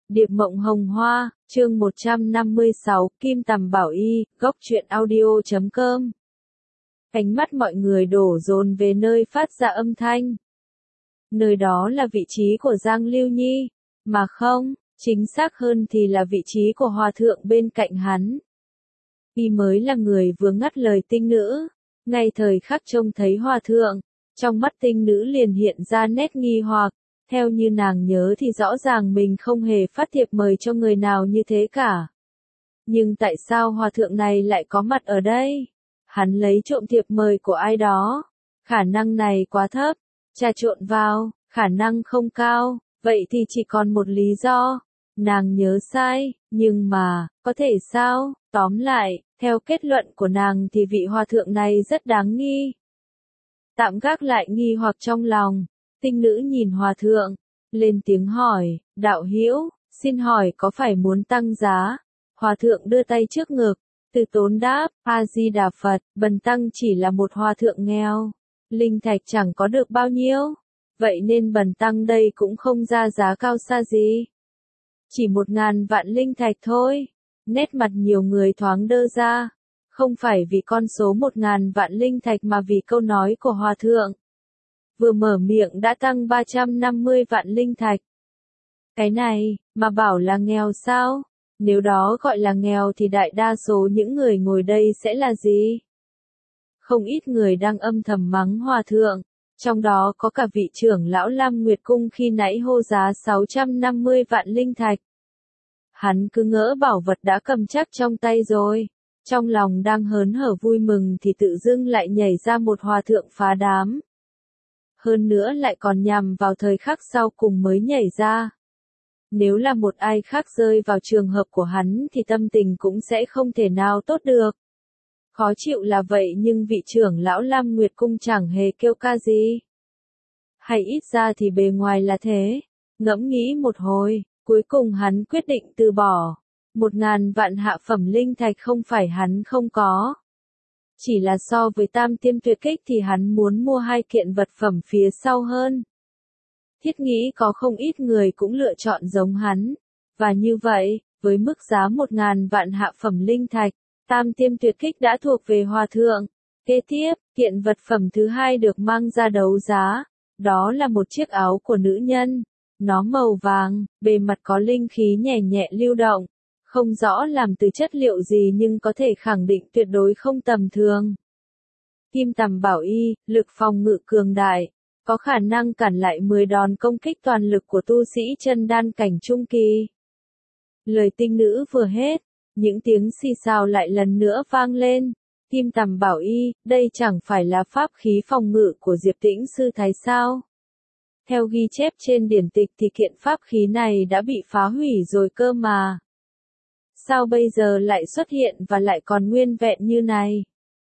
Điệp Mộng Hồng Hoa, chương 156, Kim Tầm Bảo Y, góc truyện audio.com. Ánh mắt mọi người đổ dồn về nơi phát ra âm thanh. Nơi đó là vị trí của Giang Lưu Nhi, mà không, chính xác hơn thì là vị trí của Hòa Thượng bên cạnh hắn. Y mới là người vừa ngắt lời tinh nữ, ngay thời khắc trông thấy Hòa Thượng, trong mắt tinh nữ liền hiện ra nét nghi hoặc. Theo như nàng nhớ thì rõ ràng mình không hề phát thiệp mời cho người nào như thế cả. Nhưng tại sao Hòa Thượng này lại có mặt ở đây? Hắn lấy trộm thiệp mời của ai đó? Khả năng này quá thấp. Trà trộn vào, khả năng không cao. Vậy thì chỉ còn một lý do. Nàng nhớ sai, nhưng mà, có thể sao? Tóm lại, theo kết luận của nàng thì vị Hòa Thượng này rất đáng nghi. Tạm gác lại nghi hoặc trong lòng. Tinh nữ nhìn Hòa Thượng, lên tiếng hỏi, đạo hữu, xin hỏi có phải muốn tăng giá? Hòa Thượng đưa tay trước ngực, từ tốn đáp, A-di-đà Phật, bần tăng chỉ là một Hòa Thượng nghèo, linh thạch chẳng có được bao nhiêu, vậy nên bần tăng đây cũng không ra giá cao xa gì. Chỉ 1.000 vạn linh thạch thôi, nét mặt nhiều người thoáng đơ ra, không phải vì con số 1.000 vạn linh thạch mà vì câu nói của Hòa Thượng. Vừa mở miệng đã tăng 350 vạn linh thạch. Cái này, mà bảo là nghèo sao? Nếu đó gọi là nghèo thì đại đa số những người ngồi đây sẽ là gì? Không ít người đang âm thầm mắng Hòa Thượng, trong đó có cả vị trưởng lão Lam Nguyệt Cung khi nãy hô giá 650 vạn linh thạch. Hắn cứ ngỡ bảo vật đã cầm chắc trong tay rồi, trong lòng đang hớn hở vui mừng thì tự dưng lại nhảy ra một Hòa Thượng phá đám. Hơn nữa lại còn nhằm vào thời khắc sau cùng mới nhảy ra. Nếu là một ai khác rơi vào trường hợp của hắn thì tâm tình cũng sẽ không thể nào tốt được. Khó chịu là vậy nhưng vị trưởng lão Lam Nguyệt Cung chẳng hề kêu ca gì. Hay ít ra thì bề ngoài là thế. Ngẫm nghĩ một hồi, cuối cùng hắn quyết định từ bỏ. 1.000 vạn hạ phẩm linh thạch không phải hắn không có. Chỉ là so với tam tiêm tuyệt kích thì hắn muốn mua 2 kiện vật phẩm phía sau hơn. Thiết nghĩ có không ít người cũng lựa chọn giống hắn. Và như vậy, với mức giá 1.000 vạn hạ phẩm linh thạch, tam tiêm tuyệt kích đã thuộc về Hòa Thượng. Kế tiếp, kiện vật phẩm thứ hai được mang ra đấu giá. Đó là một chiếc áo của nữ nhân. Nó màu vàng, bề mặt có linh khí nhẹ nhẹ lưu động. Không rõ làm từ chất liệu gì nhưng có thể khẳng định tuyệt đối không tầm thường. Kim Tầm Bảo Y, lực phòng ngự cường đại, có khả năng cản lại 10 đòn công kích toàn lực của tu sĩ chân đan cảnh trung kỳ. Lời tinh nữ vừa hết, những tiếng xì xào lại lần nữa vang lên. Kim Tầm Bảo Y, đây chẳng phải là pháp khí phòng ngự của Diệp Tĩnh Sư Thái sao? Theo ghi chép trên điển tịch thì kiện pháp khí này đã bị phá hủy rồi cơ mà. Sao bây giờ lại xuất hiện và lại còn nguyên vẹn như này?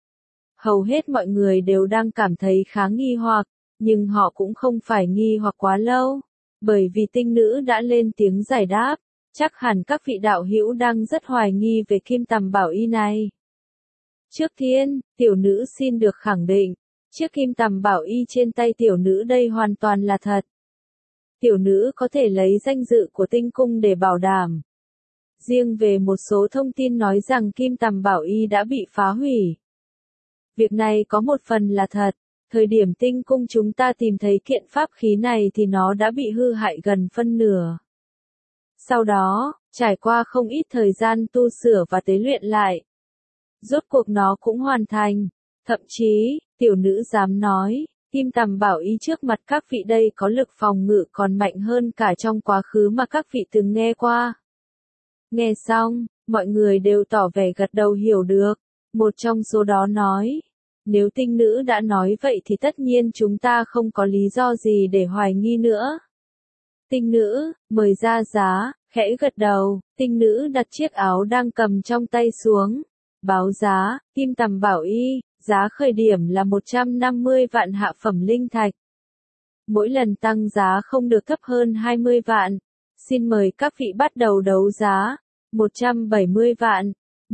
Hầu hết mọi người đều đang cảm thấy khá nghi hoặc, nhưng họ cũng không phải nghi hoặc quá lâu, bởi vì tinh nữ đã lên tiếng giải đáp, chắc hẳn các vị đạo hữu đang rất hoài nghi về Kim Tầm Bảo Y này. Trước tiên, tiểu nữ xin được khẳng định, chiếc Kim Tầm Bảo Y trên tay tiểu nữ đây hoàn toàn là thật. Tiểu nữ có thể lấy danh dự của tinh cung để bảo đảm. Riêng về một số thông tin nói rằng Kim Tầm Bảo Y đã bị phá hủy. Việc này có một phần là thật, thời điểm tinh cung chúng ta tìm thấy kiện pháp khí này thì nó đã bị hư hại gần phân nửa. Sau đó, trải qua không ít thời gian tu sửa và tế luyện lại. Rốt cuộc nó cũng hoàn thành, thậm chí, tiểu nữ dám nói, Kim Tầm Bảo Y trước mặt các vị đây có lực phòng ngự còn mạnh hơn cả trong quá khứ mà các vị từng nghe qua. Nghe xong, mọi người đều tỏ vẻ gật đầu hiểu được. Một trong số đó nói, nếu tinh nữ đã nói vậy thì tất nhiên chúng ta không có lý do gì để hoài nghi nữa. Tinh nữ, mời ra giá, khẽ gật đầu, tinh nữ đặt chiếc áo đang cầm trong tay xuống. Báo giá, Kim Tầm Bảo Y, giá khởi điểm là 150 vạn hạ phẩm linh thạch. Mỗi lần tăng giá không được thấp hơn 20 vạn. Xin mời các vị bắt đầu đấu giá. 170 vạn,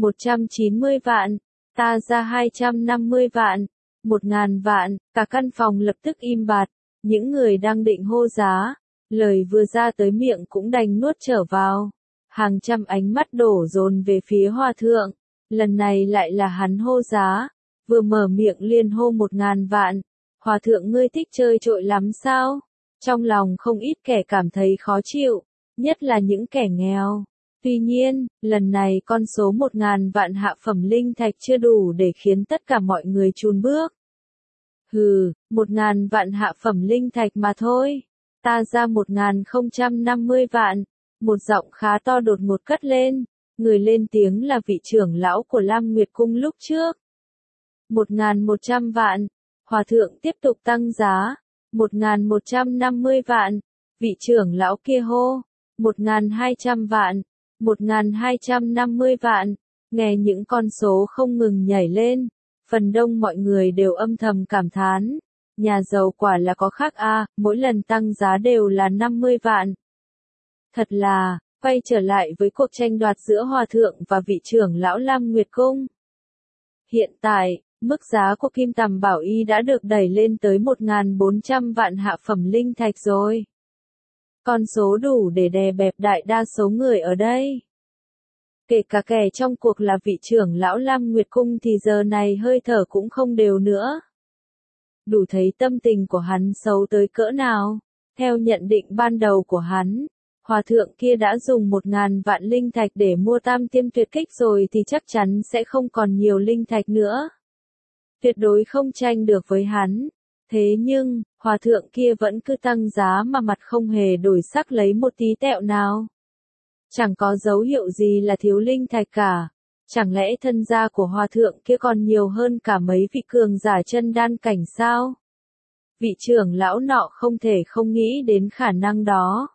190 vạn, ta ra 250 vạn, 1.000 vạn, cả căn phòng lập tức im bặt. Những người đang định hô giá, Lời vừa ra tới miệng cũng đành nuốt trở vào. Hàng trăm ánh mắt đổ dồn về phía hòa thượng. Lần này lại là hắn hô giá. Vừa mở miệng liền hô 1.000 vạn. Hòa thượng ngươi thích chơi trội lắm sao? Trong lòng không ít kẻ cảm thấy khó chịu. Nhất là những kẻ nghèo. Tuy nhiên, lần này con số 1.000 vạn hạ phẩm linh thạch chưa đủ để khiến tất cả mọi người chùn bước. Hừ, 1.000 vạn hạ phẩm linh thạch mà thôi. Ta ra 1.050 vạn. Một giọng khá to đột ngột cất lên. Người lên tiếng là vị trưởng lão của Lam Nguyệt Cung lúc trước. 1.100 vạn. Hòa thượng tiếp tục tăng giá. 1.150 vạn. Vị trưởng lão kia hô. 1.200 vạn. 1.250 vạn. Nghe những con số không ngừng nhảy lên. Phần đông mọi người đều âm thầm cảm thán. Nhà giàu quả là có khác a, mỗi lần tăng giá đều là 50 vạn. Thật là, quay trở lại với cuộc tranh đoạt giữa hòa thượng và vị trưởng lão Lam Nguyệt Cung. Hiện tại, mức giá của kim tầm bảo y đã được đẩy lên tới 1.400 vạn hạ phẩm linh thạch rồi. Con số đủ để đè bẹp đại đa số người ở đây. Kể cả kẻ trong cuộc là vị trưởng lão Lam Nguyệt Cung thì giờ này hơi thở cũng không đều nữa. Đủ thấy tâm tình của hắn xấu tới cỡ nào. Theo nhận định ban đầu của hắn, hòa thượng kia đã dùng 1.000 vạn linh thạch để mua tam tiêm tuyệt kích rồi thì chắc chắn sẽ không còn nhiều linh thạch nữa. Tuyệt đối không tranh được với hắn. Thế nhưng, hòa thượng kia vẫn cứ tăng giá mà mặt không hề đổi sắc lấy một tí tẹo nào. Chẳng có dấu hiệu gì là thiếu linh thạch cả. Chẳng lẽ thân gia của hòa thượng kia còn nhiều hơn cả mấy vị cường giả chân đan cảnh sao? Vị trưởng lão nọ không thể không nghĩ đến khả năng đó.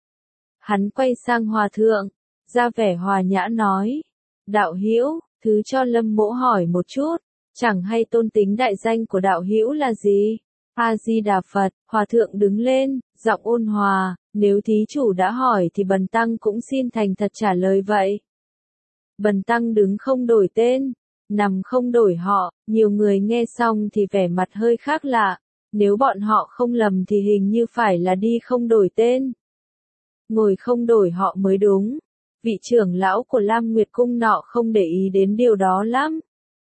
Hắn quay sang hòa thượng, ra vẻ hòa nhã nói. Đạo hữu, thứ cho Lâm mỗ hỏi một chút, chẳng hay tôn tính đại danh của đạo hữu là gì? A-di-đà Phật, hòa thượng đứng lên, giọng ôn hòa, nếu thí chủ đã hỏi thì bần tăng cũng xin thành thật trả lời vậy. Bần tăng đứng không đổi tên, nằm không đổi họ, nhiều người nghe xong thì vẻ mặt hơi khác lạ, nếu bọn họ không lầm thì hình như phải là đi không đổi tên. Ngồi không đổi họ mới đúng. Vị trưởng lão của Lam Nguyệt Cung nọ không để ý đến điều đó lắm.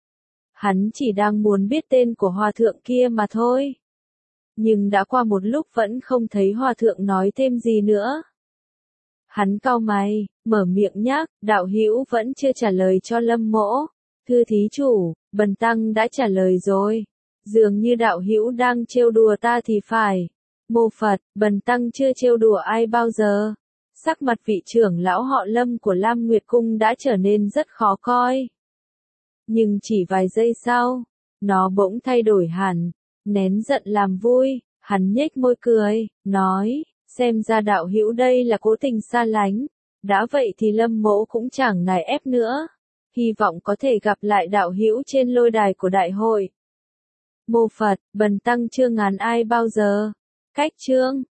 Hắn chỉ đang muốn biết tên của hòa thượng kia mà thôi. Nhưng đã qua một lúc vẫn không thấy hòa thượng nói thêm gì nữa. Hắn cau mày, mở miệng nhắc, đạo hữu vẫn chưa trả lời cho Lâm mỗ. Thưa thí chủ, bần tăng đã trả lời rồi. Dường như đạo hữu đang trêu đùa ta thì phải. Mô Phật, bần tăng chưa trêu đùa ai bao giờ. Sắc mặt vị trưởng lão họ Lâm của Lam Nguyệt Cung đã trở nên rất khó coi. Nhưng chỉ vài giây sau, nó bỗng thay đổi hẳn, nén giận làm vui, hắn nhếch môi cười, nói, xem ra đạo hữu đây là cố tình xa lánh, đã vậy thì Lâm mỗ cũng chẳng nài ép nữa, hy vọng có thể gặp lại đạo hữu trên lôi đài của đại hội. Mô Phật, bần tăng chưa ngán ai bao giờ. Cách chương